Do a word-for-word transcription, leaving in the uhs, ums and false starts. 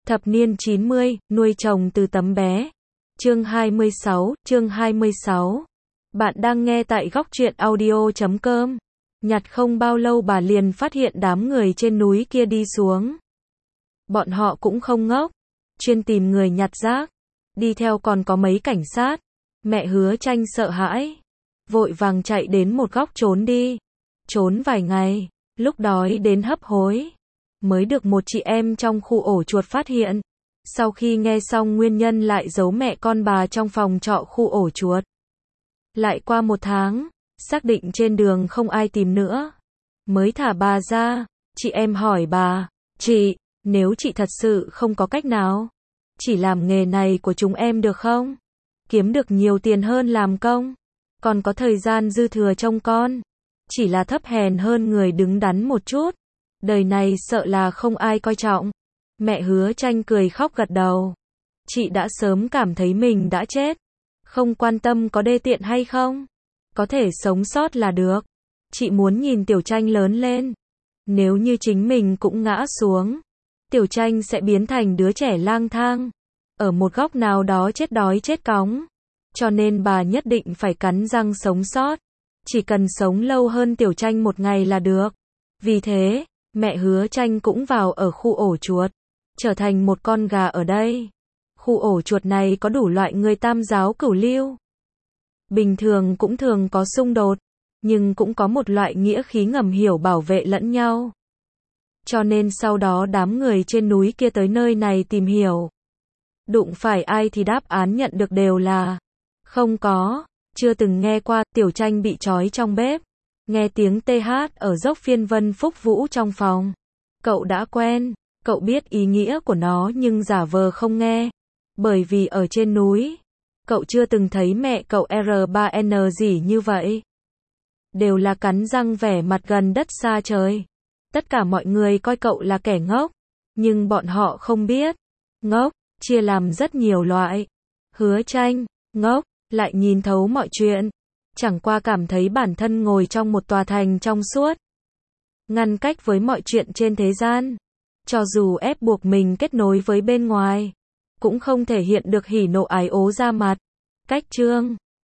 Thập niên chín mươi, nuôi chồng từ tấm bé. Chương hai mươi sáu, chương hai mươi sáu. Bạn đang nghe tại góc truyện audio chấm com. Nhặt không bao lâu bà liền phát hiện đám người trên núi kia đi xuống. Bọn họ cũng không ngốc, chuyên tìm người nhặt rác. Đi theo còn có mấy cảnh sát. Mẹ Hứa Tranh sợ hãi, vội vàng chạy đến một góc trốn đi. Trốn vài ngày, lúc đói đến hấp hối, mới được một chị em trong khu ổ chuột phát hiện. Sau khi nghe xong nguyên nhân lại giấu mẹ con bà trong phòng trọ khu ổ chuột. Lại qua một tháng, xác định trên đường không ai tìm nữa, mới thả bà ra. Chị em hỏi bà, chị, nếu chị thật sự không có cách nào, chỉ làm nghề này của chúng em được không? Kiếm được nhiều tiền hơn làm công, còn có thời gian dư thừa trông con. Chỉ là thấp hèn hơn người đứng đắn một chút, đời này sợ là không ai coi trọng. Mẹ Hứa Tranh cười khóc gật đầu. Chị đã sớm cảm thấy mình đã chết, không quan tâm có đê tiện hay không, có thể sống sót là được. Chị muốn nhìn Tiểu Tranh lớn lên. Nếu như chính mình cũng ngã xuống, Tiểu Tranh sẽ biến thành đứa trẻ lang thang, ở một góc nào đó chết đói chết cóng. Cho nên bà nhất định phải cắn răng sống sót. Chỉ cần sống lâu hơn Tiểu Tranh một ngày là được. Vì thế, mẹ Hứa Tranh cũng vào ở khu ổ chuột, trở thành một con gà ở đây. Khu ổ chuột này có đủ loại người tam giáo cửu lưu. Bình thường cũng thường có xung đột, nhưng cũng có một loại nghĩa khí ngầm hiểu bảo vệ lẫn nhau. Cho nên sau đó đám người trên núi kia tới nơi này tìm hiểu. Đụng phải ai thì đáp án nhận được đều là không có, chưa từng nghe qua. Tiểu Tranh bị trói trong bếp, nghe tiếng tê hát ở dốc phiên vân phúc vũ trong phòng. Cậu đã quen, cậu biết ý nghĩa của nó nhưng giả vờ không nghe. Bởi vì ở trên núi, cậu chưa từng thấy mẹ cậu R ba N gì như vậy. Đều là cắn răng vẻ mặt gần đất xa trời. Tất cả mọi người coi cậu là kẻ ngốc, nhưng bọn họ không biết, ngốc chia làm rất nhiều loại. Hứa Tranh, ngốc, lại nhìn thấu mọi chuyện, chẳng qua cảm thấy bản thân ngồi trong một tòa thành trong suốt, ngăn cách với mọi chuyện trên thế gian. Cho dù ép buộc mình kết nối với bên ngoài, cũng không thể hiện được hỉ nộ ái ố ra mặt. Cách chương